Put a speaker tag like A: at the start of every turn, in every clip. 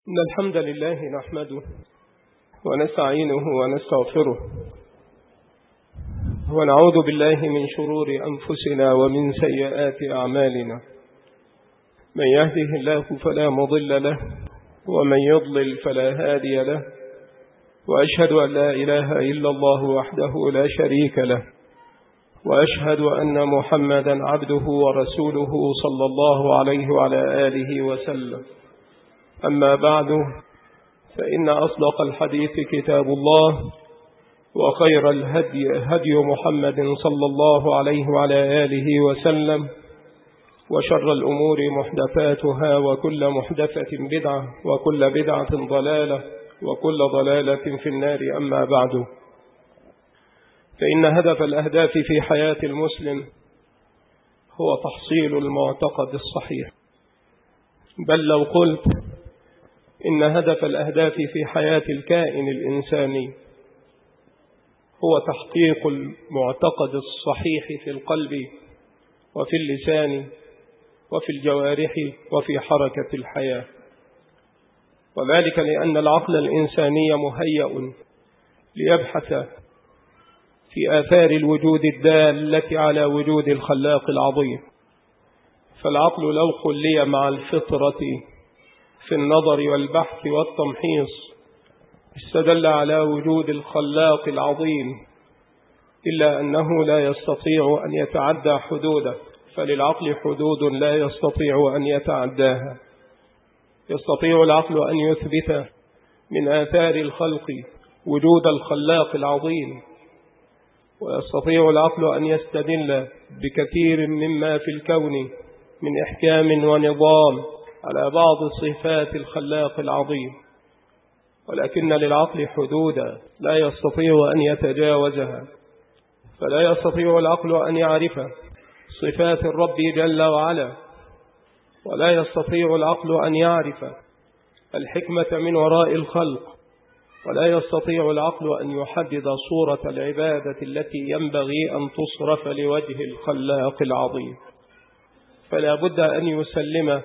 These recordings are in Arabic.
A: إن الحمد لله نحمده ونستعينه ونستغفره ونعوذ بالله من شرور أنفسنا ومن سيئات أعمالنا. من يهده الله فلا مضل له ومن يضلل فلا هادي له، وأشهد أن لا إله إلا الله وحده لا شريك له، وأشهد أن محمدا عبده ورسوله صلى الله عليه وعلى آله وسلم. أما بعد، فإن أصدق الحديث كتاب الله، وخير الهدي هدي محمد صلى الله عليه وعلى آله وسلم، وشر الأمور محدثاتها، وكل محدثة بدعة، وكل بدعة ضلالة، وكل ضلالة في النار. أما بعد، فإن هدف الأهداف في حياة المسلم هو تحصيل المعتقد الصحيح، بل لو قلت إن هدف الأهداف في حياة الكائن الإنساني هو تحقيق المعتقد الصحيح في القلب وفي اللسان وفي الجوارح وفي حركة الحياة، وذلك لأن العقل الإنساني مهيأ ليبحث في آثار الوجود الدالة على وجود الخلاق العظيم. فالعقل لو خلي مع الفطرة في النظر والبحث والتمحيص استدل على وجود الخلاق العظيم، إلا أنه لا يستطيع أن يتعدى حدوده، فللعقل حدود لا يستطيع أن يتعداها. يستطيع العقل أن يثبت من آثار الخلق وجود الخلاق العظيم، ويستطيع العقل أن يستدل بكثير مما في الكون من إحكام ونظام على بعض صفات الخلاق العظيم، ولكن للعقل حدودا لا يستطيع أن يتجاوزها. فلا يستطيع العقل أن يعرف صفات الرب جل وعلا، ولا يستطيع العقل أن يعرف الحكمة من وراء الخلق، ولا يستطيع العقل أن يحدد صورة العبادة التي ينبغي أن تصرف لوجه الخلاق العظيم. فلا بد أن يسلم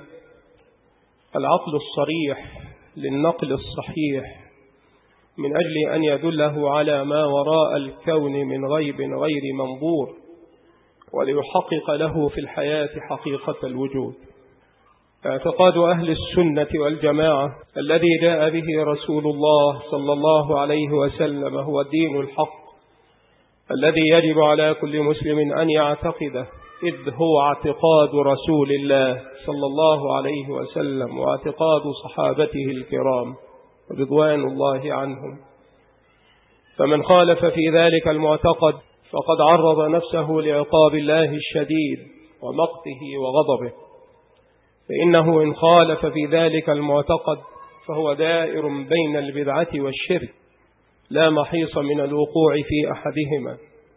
A: العقل الصريح للنقل الصحيح من أجل أن يدله على ما وراء الكون من غيب غير منظور، وليحقق له في الحياة حقيقة الوجود. اعتقاد أهل السنة والجماعة الذي جاء به رسول الله صلى الله عليه وسلم هو الدين الحق الذي يجب على كل مسلم أن يعتقده، إذ هو اعتقاد رسول الله صلى الله عليه وسلم واعتقاد صحابته الكرام رضوان الله عنهم. فمن خالف في ذلك المعتقد فقد عرض نفسه لعقاب الله الشديد ومقته وغضبه، فإنه إن خالف في ذلك المعتقد فهو دائر بين البدعة والشرك، لا محيص من الوقوع في أحدهما.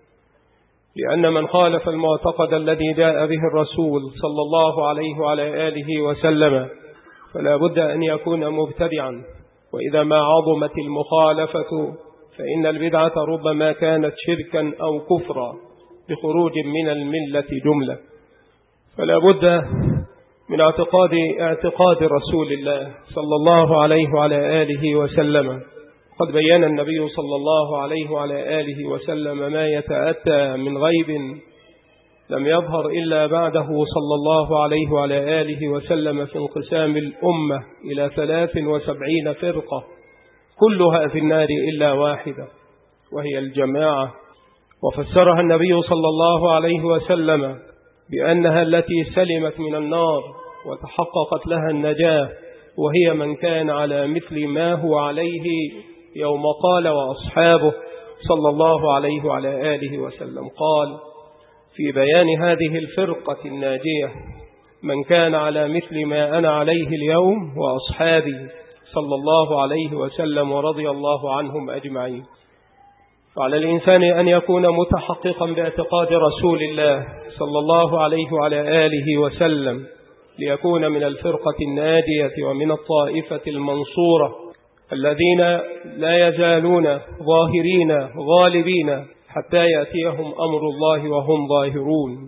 A: لأن من خالف المعتقد الذي جاء به الرسول صلى الله عليه وعلى آله وسلم فلا بد أن يكون مبتدعا، وإذا ما عظمت المخالفة فإن البدعة ربما كانت شركا أو كفرا بخروج من الملة جملة. فلا بد من اعتقاد رسول الله صلى الله عليه وعلى آله وسلم. قد بيّن النبي صلى الله عليه وعلى آله وسلم ما يتأتى من غيب لم يظهر إلا بعده صلى الله عليه وعلى آله وسلم في انقسام الأمة إلى 73 فرقة كلها في النار إلا واحدة، وهي الجماعة. وفسرها النبي صلى الله عليه وسلم بأنها التي سلمت من النار وتحققت لها النجاة، وهي من كان على مثل ما هو عليه يوم قال وأصحابه صلى الله عليه وعلى آله وسلم. قال في بيان هذه الفرقة الناجية: من كان على مثل ما أنا عليه اليوم وأصحابي صلى الله عليه وسلم ورضي الله عنهم أجمعين. فعلى الإنسان أن يكون متحققا باعتقاد رسول الله صلى الله عليه وعلى آله وسلم ليكون من الفرقة الناجية ومن الطائفة المنصورة الذين لا يزالون ظاهرين غالبين حتى يأتيهم أمر الله وهم ظاهرون.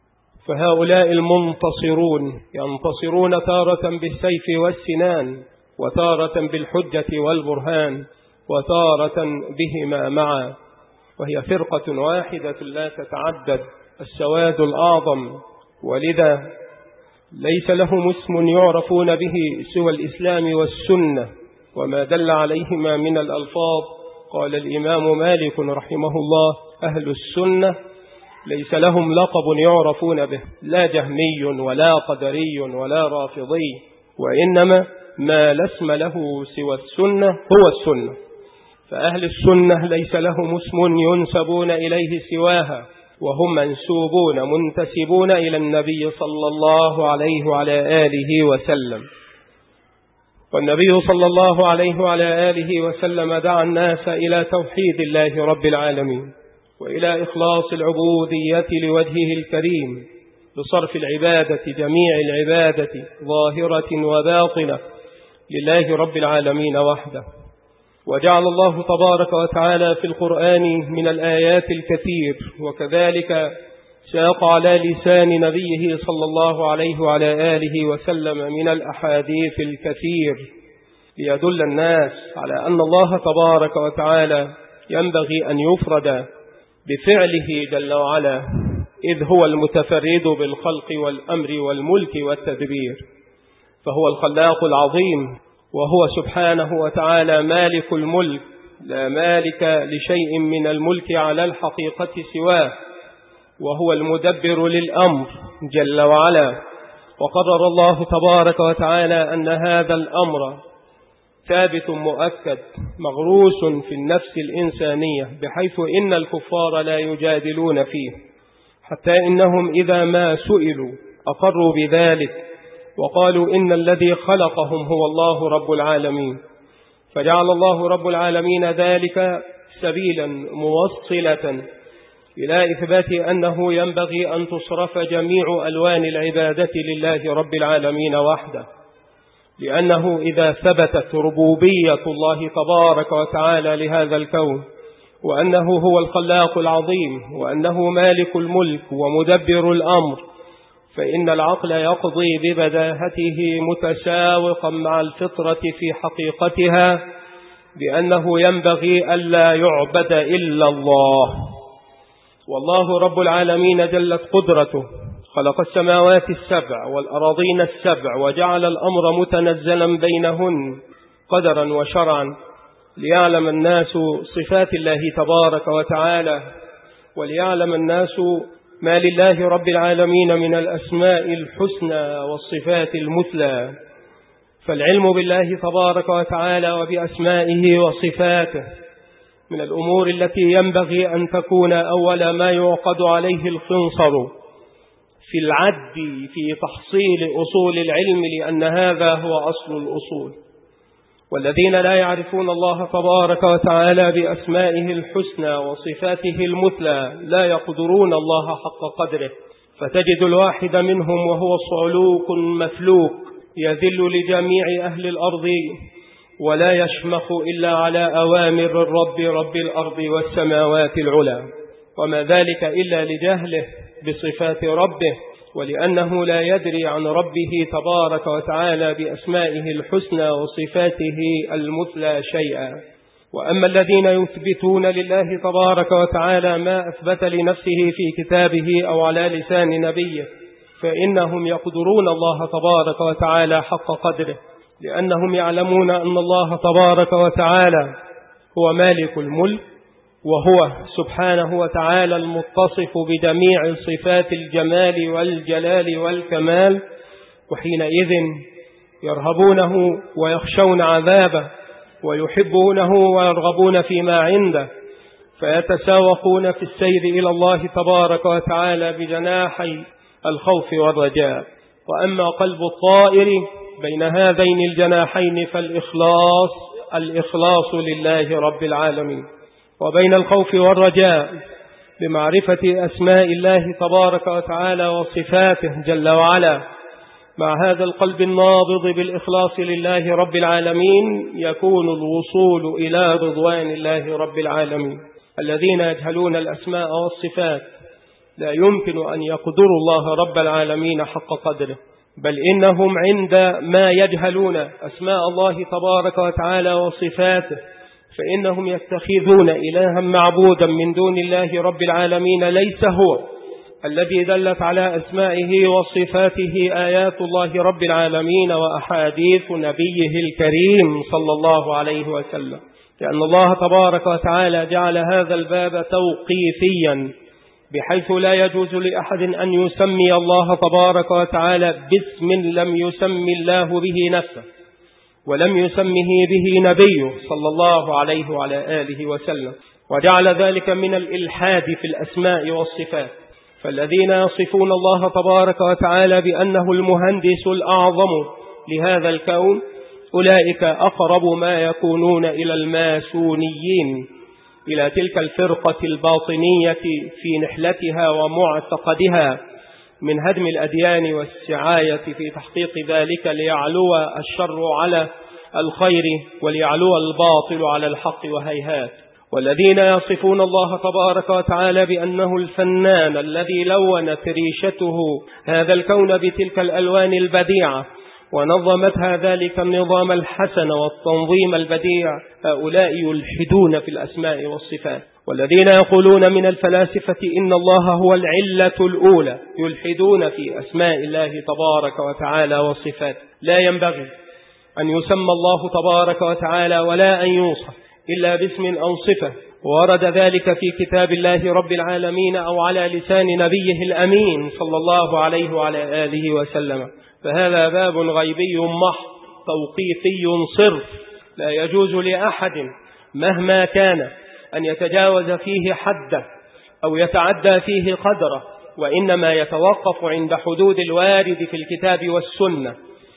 A: فهؤلاء المنتصرون ينتصرون تارة بالسيف والسنان، وتارة بالحجة والبرهان، وتارة بهما معا، وهي فرقة واحدة لا تتعدد، السواد الأعظم، ولذا ليس لهم اسم يعرفون به سوى الإسلام والسنة وما دل عليهما من الألفاظ. قال الإمام مالك رحمه الله: أهل السنة ليس لهم لقب يعرفون به، لا جهمي ولا قدري ولا رافضي، وإنما ما لا اسم له سوى السنة هو السنة. فأهل السنة ليس لهم اسم ينسبون إليه سواها، وهم منسوبون منتسبون إلى النبي صلى الله عليه وعلى آله وسلم. والنبي صلى الله عليه وعلى آله وسلم دعا الناس إلى توحيد الله رب العالمين، وإلى إخلاص العبودية لوجهه الكريم، بصرف العبادة جميع العبادة ظاهرة وباطنة لله رب العالمين وحده. وجعل الله تبارك وتعالى في القرآن من الآيات الكثير، وكذلك ساق على لسان نبيه صلى الله عليه وعلى آله وسلم من الأحاديث الكثير، ليدل الناس على أن الله تبارك وتعالى ينبغي أن يفرد بفعله جل وعلا، إذ هو المتفرد بالخلق والأمر والملك والتدبير، فهو الخلاق العظيم، وهو سبحانه وتعالى مالك الملك، لا مالك لشيء من الملك على الحقيقة سواه، وهو المدبر للأمر جل وعلا. وقرر الله تبارك وتعالى أن هذا الأمر ثابت مؤكد مغروس في النفس الإنسانية، بحيث إن الكفار لا يجادلون فيه، حتى إنهم إذا ما سئلوا أقروا بذلك وقالوا إن الذي خلقهم هو الله رب العالمين. فجعل الله رب العالمين ذلك سبيلا موصلة إلى إثبات أنه ينبغي أن تصرف جميع ألوان العبادة لله رب العالمين وحده، لأنه إذا ثبتت ربوبية الله تبارك وتعالى لهذا الكون، وأنه هو الخلاق العظيم، وأنه مالك الملك ومدبر الأمر، فإن العقل يقضي ببداهته متساوقا مع الفطرة في حقيقتها بأنه ينبغي ألا يعبد إلا الله. والله رب العالمين جلت قدرته خلق السماوات السبع والأراضين السبع، وجعل الأمر متنزلا بينهن قدرا وشرعا، ليعلم الناس صفات الله تبارك وتعالى، وليعلم الناس ما لله رب العالمين من الأسماء الحسنى والصفات المثلى. فالعلم بالله تبارك وتعالى وبأسمائه وصفاته من الأمور التي ينبغي أن تكون أول ما يعقد عليه الخنصر في العد في تحصيل أصول العلم، لأن هذا هو أصل الأصول. والذين لا يعرفون الله تبارك وتعالى بأسمائه الحسنى وصفاته المثلى لا يقدرون الله حق قدره، فتجد الواحد منهم وهو صعلوك مفلوك يذل لجميع أهل الأرض ولا يشمخ إلا على أوامر الرب رب الأرض والسماوات العلى، وما ذلك إلا لجهله بصفات ربه، ولأنه لا يدري عن ربه تبارك وتعالى بأسمائه الحسنى وصفاته المثلى شيئا. وأما الذين يثبتون لله تبارك وتعالى ما أثبت لنفسه في كتابه أو على لسان نبيه، فإنهم يقدرون الله تبارك وتعالى حق قدره، لأنهم يعلمون أن الله تبارك وتعالى هو مالك الملك، وهو سبحانه وتعالى المتصف بجميع صفات الجمال والجلال والكمال، وحينئذ يرهبونه ويخشون عذابه ويحبونه ويرغبون فيما عنده، فيتساوقون في السير إلى الله تبارك وتعالى بجناحي الخوف والرجاء. وأما قلب الطائر بين هذين الجناحين فالإخلاص لله رب العالمين، وبين الخوف والرجاء بمعرفة أسماء الله تبارك وتعالى وصفاته جل وعلا. مع هذا القلب النابض بالإخلاص لله رب العالمين يكون الوصول إلى رضوان الله رب العالمين. الذين يجهلون الأسماء والصفات لا يمكن أن يقدروا الله رب العالمين حق قدره، بل إنهم عندما يجهلون أسماء الله تبارك وتعالى وصفاته فإنهم يتخذون إلها معبودا من دون الله رب العالمين ليس هو الذي دلت على أسمائه وصفاته آيات الله رب العالمين وأحاديث نبيه الكريم صلى الله عليه وسلم، لأن الله تبارك وتعالى جعل هذا الباب توقيفيا بحيث لا يجوز لأحد أن يسمي الله تبارك وتعالى باسم لم يسمي الله به نفسه ولم يسمه به نبيه صلى الله عليه وعلى آله وسلم، وجعل ذلك من الإلحاد في الأسماء والصفات. فالذين يصفون الله تبارك وتعالى بأنه المهندس الأعظم لهذا الكون أولئك أقرب ما يكونون إلى الماسونيين، إلى تلك الفرقة الباطنية في نحلتها ومعتقدها من هدم الأديان والسعاية في تحقيق ذلك ليعلو الشر على الخير وليعلو الباطل على الحق وهيهات. والذين يصفون الله تبارك وتعالى بأنه الفنان الذي لونت ريشته هذا الكون بتلك الألوان البديعة ونظمتها ذلك النظام الحسن والتنظيم البديع، هؤلاء يلحدون في الأسماء والصفات. والذين يقولون من الفلاسفة إن الله هو العلة الأولى يلحدون في أسماء الله تبارك وتعالى وصفاته. لا ينبغي أن يسمى الله تبارك وتعالى ولا أن يوصف إلا باسم أو صفة ورد ذلك في كتاب الله رب العالمين أو على لسان نبيه الأمين صلى الله عليه وعلى آله وسلم. فهذا باب غيبي محض توقيفي صرف، لا يجوز لأحد مهما كان أن يتجاوز فيه حده أو يتعدى فيه قدره، وإنما يتوقف عند حدود الوارد في الكتاب والسنة.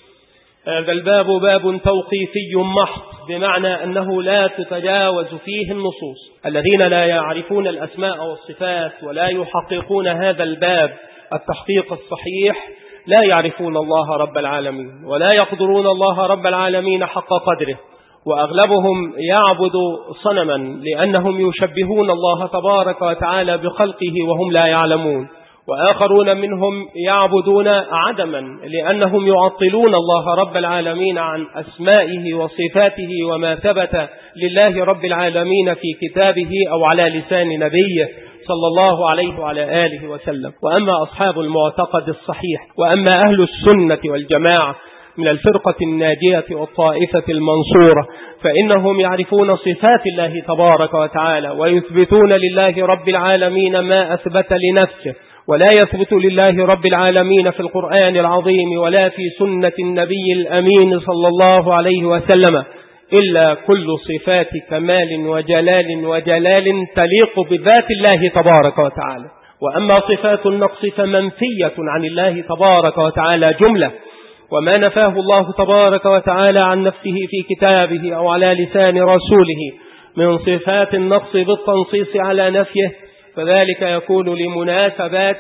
A: هذا الباب باب توقيفي محض، بمعنى أنه لا تتجاوز فيه النصوص. الذين لا يعرفون الأسماء والصفات ولا يحققون هذا الباب التحقيق الصحيح لا يعرفون الله رب العالمين ولا يقدرون الله رب العالمين حق قدره، وأغلبهم يعبد صنما لأنهم يشبهون الله تبارك وتعالى بخلقه وهم لا يعلمون، وآخرون منهم يعبدون عدما لأنهم يعطلون الله رب العالمين عن أسمائه وصفاته وما ثبت لله رب العالمين في كتابه أو على لسان نبيه صلى الله عليه وعلى آله وسلم. وأما أصحاب المعتقد الصحيح وأما أهل السنة والجماعة من الفرقة الناجية والطائفة المنصورة فإنهم يعرفون صفات الله تبارك وتعالى ويثبتون لله رب العالمين ما أثبت لنفسه، ولا يثبت لله رب العالمين في القرآن العظيم ولا في سنة النبي الأمين صلى الله عليه وسلم إلا كل صفات كمال وجلال تليق بذات الله تبارك وتعالى. وأما صفات النقص فمنفية عن الله تبارك وتعالى جملة، وما نفاه الله تبارك وتعالى عن نفسه في كتابه أو على لسان رسوله من صفات النقص بالتنصيص على نفيه فذلك يكون لمناسبات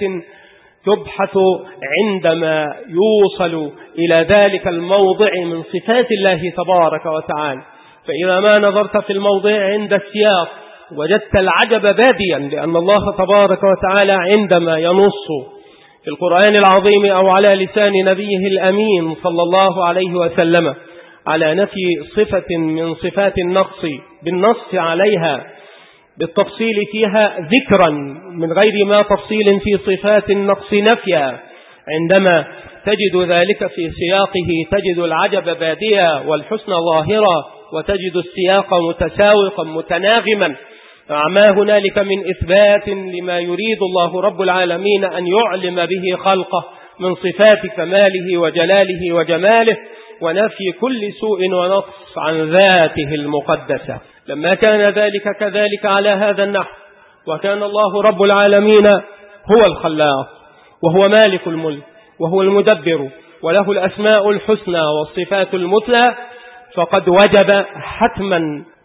A: تبحث عندما يوصل إلى ذلك الموضع من صفات الله تبارك وتعالى. فإذا ما نظرت في الموضع عند السياق وجدت العجب باديا، لأن الله تبارك وتعالى عندما ينص في القرآن العظيم أو على لسان نبيه الأمين صلى الله عليه وسلم على نفي صفة من صفات النقص بالنص عليها بالتفصيل فيها ذكرا من غير ما تفصيل في صفات النقص نفيا، عندما تجد ذلك في سياقه تجد العجب باديا والحسن ظاهرا، وتجد السياق متساوقا متناغما مع ما هنالك من إثبات لما يريد الله رب العالمين أن يعلم به خلقه من صفات كماله وجلاله وجماله، ونفي كل سوء ونقص عن ذاته المقدسة. لما كان ذلك كذلك على هذا النحو، وكان الله رب العالمين هو الخلاق وهو مالك الملك وهو المدبر وله الأسماء الحسنى والصفات المثلى، فقد وجب حتما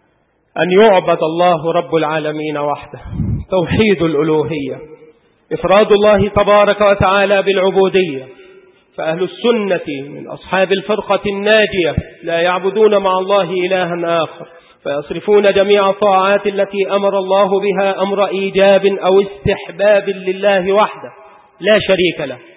A: أن يعبد الله رب العالمين وحده، توحيد الألوهية، إفراد الله تبارك وتعالى بالعبودية. فأهل السنة من أصحاب الفرقة الناجية لا يعبدون مع الله إلها آخر، فيصرفون جميع الطاعات التي أمر الله بها أمر إيجاب أو استحباب لله وحده لا شريك له،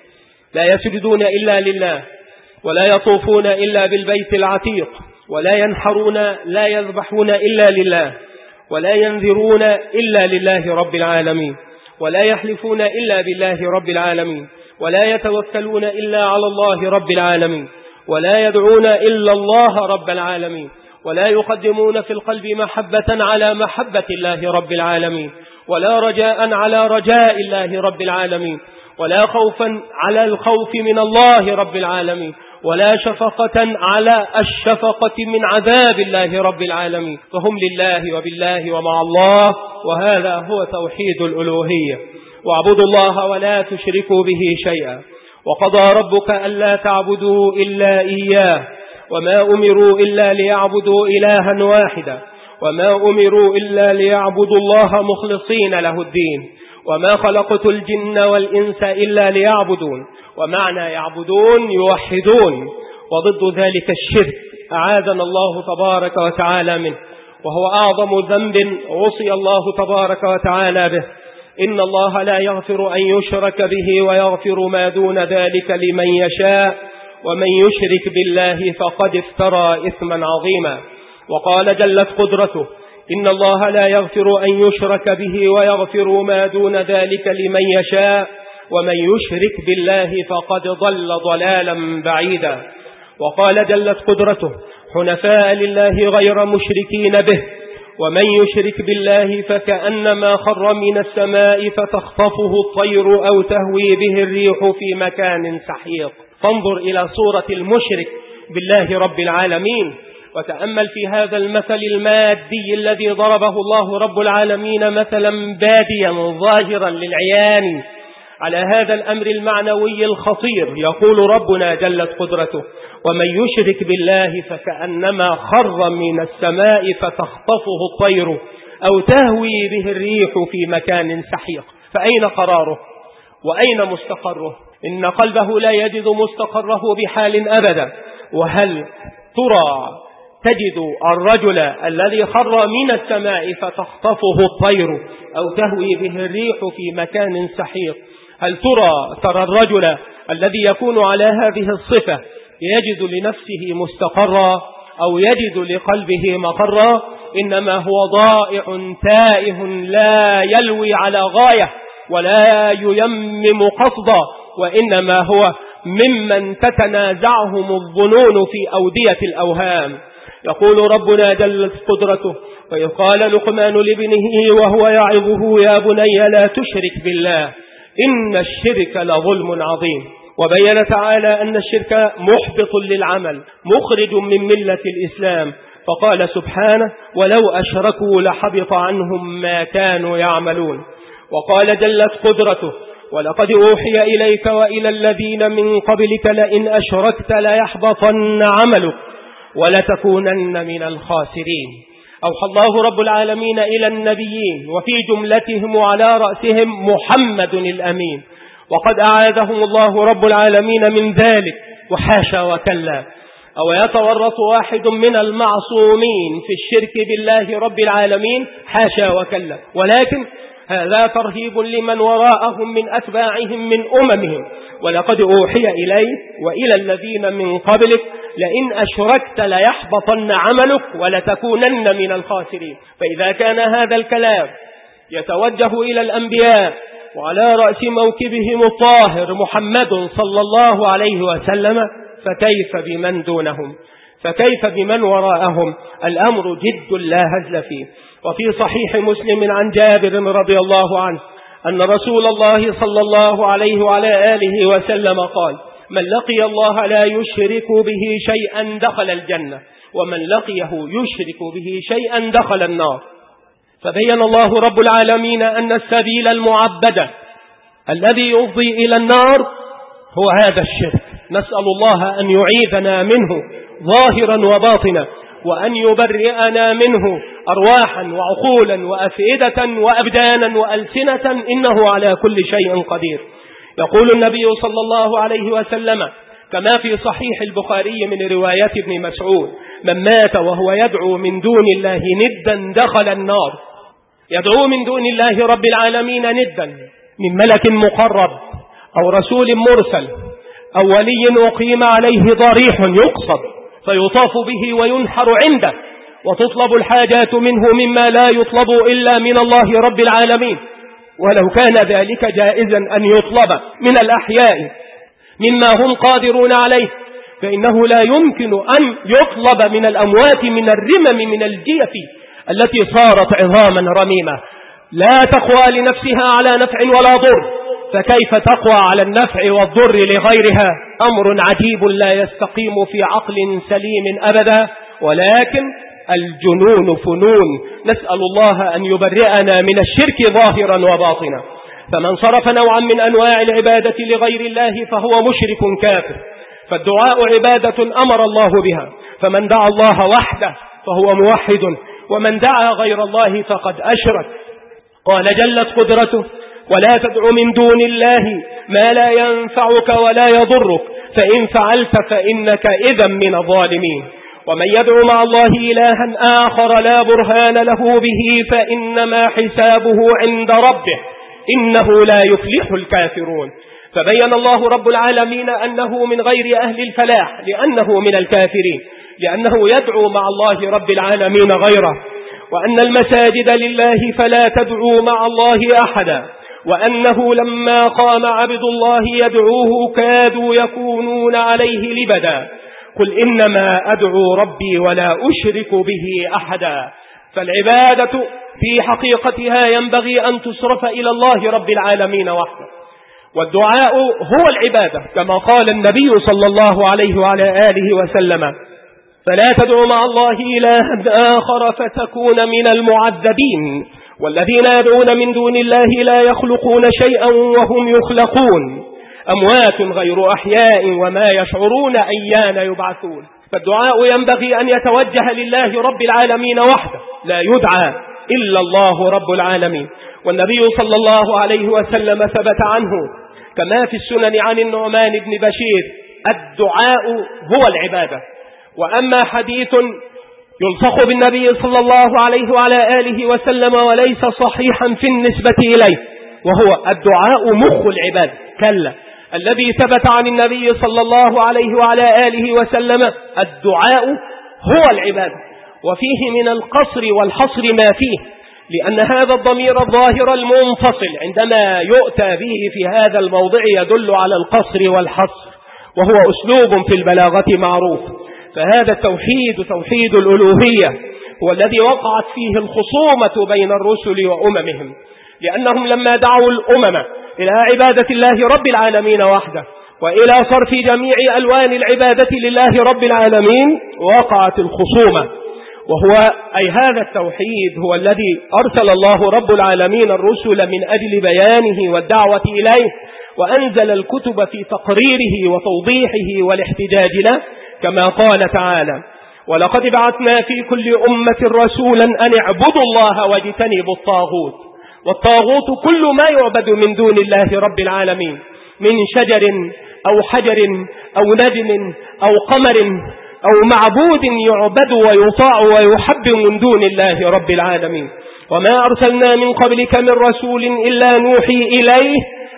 A: لا يسجدون إلا لله، ولا يطوفون إلا بالبيت العتيق، ولا ينحرون لا يذبحون إلا لله، ولا ينذرون إلا لله رب العالمين، ولا يحلفون إلا بالله رب العالمين، ولا يتوكلون إلا على الله رب العالمين، ولا يدعون إلا الله رب العالمين، ولا يقدمون في القلب محبة على محبة الله رب العالمين، ولا رجاء على رجاء الله رب العالمين، ولا خوفا على الخوف من الله رب العالمين، ولا شفقة على الشفقة من عذاب الله رب العالمين، فهم لله وبالله ومع الله، وهذا هو توحيد الألوهية. واعبدوا الله ولا تشركوا به شيئا، وقضى ربك ألا تعبدوا إلا إياه، وما أمروا إلا ليعبدوا إلها واحدا، وما أمروا إلا ليعبدوا الله مخلصين له الدين، وما خلقت الجن والإنس إلا ليعبدون. ومعنى يعبدون يوحدون، وضد ذلك الشرك أعاذنا الله تبارك وتعالى منه، وهو أعظم ذنب عصي الله تبارك وتعالى به. إن الله لا يغفر أن يشرك به ويغفر ما دون ذلك لمن يشاء، ومن يشرك بالله فقد افترى إثما عظيما. وقال جلت قدرته: إن الله لا يغفر أن يشرك به ويغفر ما دون ذلك لمن يشاء، ومن يشرك بالله فقد ضل ضلالا بعيدا. وقال جلت قدرته: حنفاء لله غير مشركين به، ومن يشرك بالله فكأنما خر من السماء فتخطفه الطير أو تهوي به الريح في مكان سحيق. فانظر إلى صورة المشرك بالله رب العالمين، وتأمل في هذا المثل المادي الذي ضربه الله رب العالمين مثلا باديا ظاهرا للعيان على هذا الأمر المعنوي الخطير. يقول ربنا جلت قدرته: ومن يشرك بالله فكأنما خر من السماء فتخطفه الطير أو تهوي به الريح في مكان سحيق. فأين قراره وأين مستقره؟ إن قلبه لا يجد مستقره بحال أبدا. وهل ترى تجد الرجل الذي خر من السماء فتخطفه الطير أو تهوي به الريح في مكان سحيق؟ هل ترى الرجل الذي يكون على هذه الصفة يجد لنفسه مستقرا أو يجد لقلبه مقرا؟ إنما هو ضائع تائه لا يلوي على غاية ولا ييمم قصدا، وإنما هو ممن تتنازعهم الظنون في أودية الأوهام. يقول ربنا جلت قدرته: وإذ قال لقمان لابنه وهو يعظه: يا بني لا تشرك بالله إن الشرك لظلم عظيم. وبين تعالى أن الشرك محبط للعمل مخرج من ملة الإسلام، فقال سبحانه: ولو أشركوا لحبط عنهم ما كانوا يعملون. وقال جلت قدرته: ولقد أوحي إليك وإلى الذين من قبلك لئن أشركت ليحبطن عملك ولتكونن من الخاسرين. أوحى الله رب العالمين إلى النبيين، وفي جملتهم وعلى رأسهم محمد الأمين، وقد أعاذهم الله رب العالمين من ذلك، وحاشا وكلا. أو يتورط واحد من المعصومين في الشرك بالله رب العالمين؟ حاشا وكلا. ولكن هذا ترهيب لمن وراءهم من أتباعهم من أممهم. ولقد أوحي إليك وإلى الذين من قبلك لئن أشركت ليحبطن عملك ولتكونن من الخاسرين. فإذا كان هذا الكلام يتوجه إلى الأنبياء وعلى رأس موكبهم الطاهر محمد صلى الله عليه وسلم، فكيف بمن دونهم؟ فكيف بمن وراءهم؟ الأمر جد لا هزل فيه. وفي صحيح مسلم عن جابر رضي الله عنه أن رسول الله صلى الله عليه وعلى آله وسلم قال: من لقي الله لا يشرك به شيئا دخل الجنة، ومن لقيه يشرك به شيئا دخل النار. فبين الله رب العالمين أن السبيل المعبد الذي يفضي إلى النار هو هذا الشرك. نسأل الله أن يعيذنا منه ظاهرا وباطنا، وأن يبرئنا منه أرواحا وعقولا وأفئدة وأبدانا وألسنة، إنه على كل شيء قدير. يقول النبي صلى الله عليه وسلم كما في صحيح البخاري من رواية ابن مسعود: من مات وهو يدعو من دون الله ندا دخل النار. يدعو من دون الله رب العالمين ندا من ملك مقرب أو رسول مرسل أو ولي أقيم عليه ضريح يقصد فيطاف به وينحر عنده، وتطلب الحاجات منه مما لا يطلب إلا من الله رب العالمين. ولو كان ذلك جائزا أن يطلب من الأحياء مما هم قادرون عليه، فإنه لا يمكن أن يطلب من الأموات من الرمم من الجيف التي صارت عظاما رميمة لا تقوى لنفسها على نفع ولا ضر، فكيف تقوى على النفع والضر لغيرها؟ أمر عجيب لا يستقيم في عقل سليم أبدا، ولكن الجنون فنون. نسأل الله أن يبرئنا من الشرك ظاهرا وباطنا. فمن صرف نوعا من أنواع العبادة لغير الله فهو مشرك كافر، فالدعاء عبادة أمر الله بها، فمن دعا الله وحده فهو موحد، ومن دعا غير الله فقد أشرك. قال جلت قدرته: ولا تدع من دون الله ما لا ينفعك ولا يضرك، فإن فعلت فإنك إذا من الظالمين. ومن يدعو مع الله إلها آخر لا برهان له به فإنما حسابه عند ربه إنه لا يفلح الكافرون. فبين الله رب العالمين أنه من غير أهل الفلاح لأنه من الكافرين، لأنه يدعو مع الله رب العالمين غيره، وأن المساجد لله فلا تدعوا مع الله أحدا، وأنه لما قام عبد الله يدعوه كادوا يكونون عليه لبدا. قل إنما أدعو ربي ولا أشرك به أحدا. فالعبادة في حقيقتها ينبغي أن تصرف إلى الله رب العالمين وحده، والدعاء هو العبادة كما قال النبي صلى الله عليه وعلى آله وسلم: فلا تدعوا مع الله إلها آخر فتكون من المعذبين، والذين يدعون من دون الله لا يخلقون شيئا وهم يخلقون، أموات غير أحياء وما يشعرون أيان يبعثون. فالدعاء ينبغي أن يتوجه لله رب العالمين وحده، لا يدعى إلا الله رب العالمين. والنبي صلى الله عليه وسلم ثبت عنه كما في السنن عن النعمان بن بشير: الدعاء هو العبادة. وأما حديث يلصق بالنبي صلى الله عليه وعلى آله وسلم وليس صحيحا في النسبة إليه، وهو الدعاء مخ العبادة، كلا، الذي ثبت عن النبي صلى الله عليه وعلى آله وسلم الدعاء هو العبادة، وفيه من القصر والحصر ما فيه، لأن هذا الضمير الظاهر المنفصل عندما يؤتى به في هذا الموضع يدل على القصر والحصر، وهو أسلوب في البلاغة معروف. فهذا التوحيد توحيد الألوهية هو الذي وقعت فيه الخصومة بين الرسل وأممهم، لأنهم لما دعوا الأمم إلى عبادة الله رب العالمين وحده وإلى صرف جميع ألوان العبادة لله رب العالمين وقعت الخصومة. وهو أي هذا التوحيد هو الذي أرسل الله رب العالمين الرسل من أجل بيانه والدعوة إليه، وأنزل الكتب في تقريره وتوضيحه والاحتجاج له، كما قال تعالى: ولقد بعثنا في كل أمة رسولا أن اعبدوا الله واجتنبوا الطاغوت. والطاغوت كل ما يعبد من دون الله رب العالمين من شجر أو حجر أو نجم أو قمر أو معبود يعبد ويطاع ويحب من دون الله رب العالمين. وما أرسلنا من قبلك من رسول إلا نوحي إليه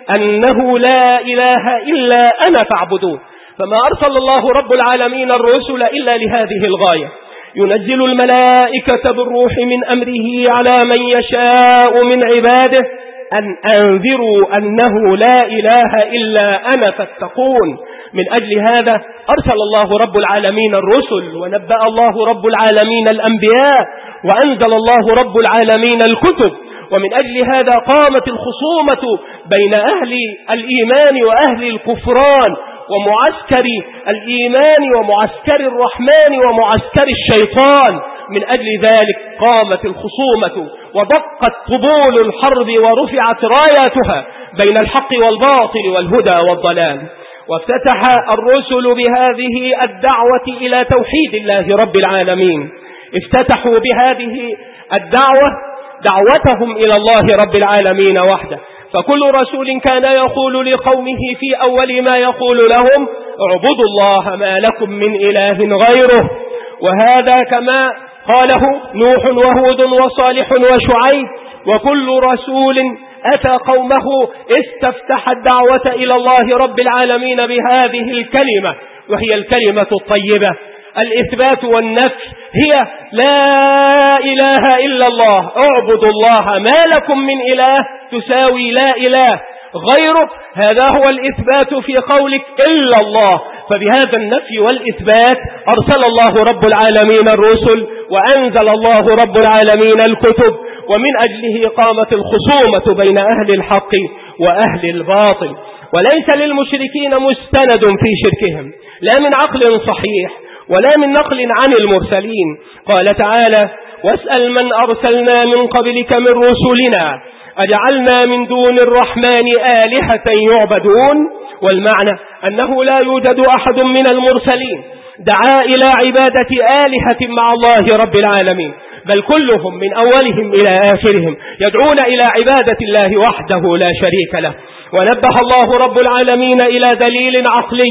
A: أنه لا إله إلا أنا فاعبدون. فما أرسل الله رب العالمين الرسل إلا لهذه الغاية. ينزل الملائكة بالروح من أمره على من يشاء من عباده أن أنذروا أنه لا إله إلا أنا فاتقون. من أجل هذا أرسل الله رب العالمين الرسل، ونبأ الله رب العالمين الأنبياء، وأنزل الله رب العالمين الكتب. ومن أجل هذا قامت الخصومة بين أهل الإيمان وأهل الكفران، ومعسكر الإيمان ومعسكر الرحمن ومعسكر الشيطان. من أجل ذلك قامت الخصومة ودقت طبول الحرب ورفعت راياتها بين الحق والباطل والهدى والضلال. وافتتح الرسل بهذه الدعوة إلى توحيد الله رب العالمين، افتتحوا بهذه الدعوة دعوتهم إلى الله رب العالمين وحده. فكل رسول كان يقول لقومه في أول ما يقول لهم: اعبدوا الله ما لكم من إله غيره. وهذا كما قاله نوح وهود وصالح وشعيب. وكل رسول أتى قومه استفتح الدعوة إلى الله رب العالمين بهذه الكلمة، وهي الكلمة الطيبة. الإثبات والنفي هي لا إله إلا الله، اعبدوا الله ما لكم من إله تساوي لا إله غيره. هذا هو الإثبات في قولك إلا الله. فبهذا النفي والإثبات أرسل الله رب العالمين الرسل، وأنزل الله رب العالمين الكتب، ومن أجله قامت الخصومة بين أهل الحق وأهل الباطل. وليس للمشركين مستند في شركهم، لا من عقل صحيح ولا من نقل عن المرسلين. قال تعالى: واسأل من أرسلنا من قبلك من رسلنا أجعلنا من دون الرحمن آلهة يعبدون. والمعنى أنه لا يوجد أحد من المرسلين دعا إلى عبادة آلهة مع الله رب العالمين، بل كلهم من أولهم إلى آخرهم يدعون إلى عبادة الله وحده لا شريك له. ونبه الله رب العالمين إلى دليل عقلي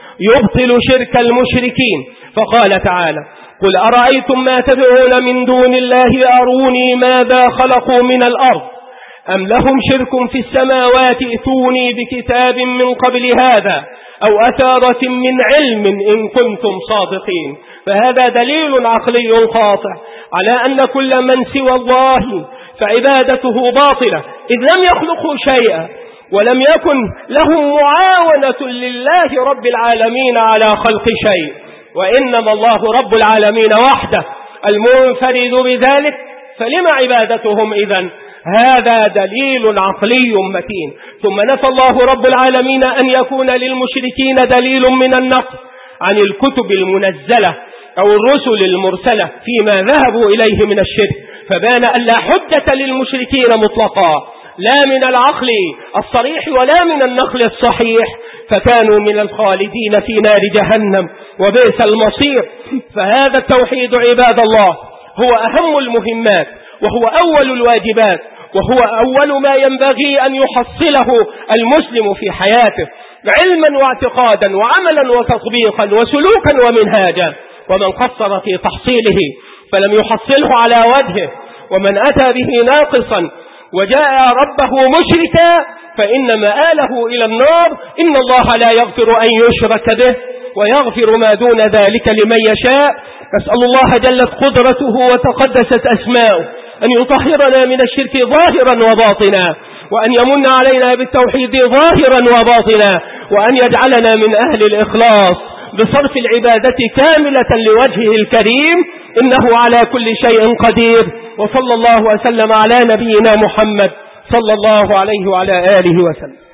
A: يبطل شرك المشركين، فقال تعالى: قل أرأيتم ما تدعون من دون الله أروني ماذا خلقوا من الأرض أم لهم شرك في السماوات ائتوني بكتاب من قبل هذا أو أثارة من علم إن كنتم صادقين. فهذا دليل عقلي قاطع على أن كل من سوى الله فعبادته باطلة، إذ لم يخلقوا شيئا ولم يكن لهم معاونة لله رب العالمين على خلق شيء، وإنما الله رب العالمين وحده المنفرد بذلك، فلما عبادتهم إذن؟ هذا دليل عقلي متين. ثم نفى الله رب العالمين أن يكون للمشركين دليل من النقل عن الكتب المنزلة أو الرسل المرسلة فيما ذهبوا إليه من الشرك، فبان أن لا حجة للمشركين مطلقا، لا من العقل الصريح ولا من النقل الصحيح، فكانوا من الخالدين في نار جهنم وبئس المصير. فهذا التوحيد عباد الله هو أهم المهمات، وهو أول الواجبات، وهو أول ما ينبغي أن يحصله المسلم في حياته علما واعتقادا وعملا وتطبيقا وسلوكا ومنهاجا. ومن قصر في تحصيله فلم يحصله على وجهه، ومن أتى به ناقصا وجاء ربه مشركا فإن مآله إلى النار. إن الله لا يغفر أن يشرك به ويغفر ما دون ذلك لمن يشاء. نسأل الله جلت قدرته وتقدست أسماؤه أن يطهرنا من الشرك ظاهرا وباطنا، وأن يمن علينا بالتوحيد ظاهرا وباطنا، وأن يجعلنا من أهل الإخلاص بصرف العبادة كاملة لوجهه الكريم، إنه على كل شيء قدير. وصلى الله وسلم على نبينا محمد صلى الله عليه وعلى آله وسلم.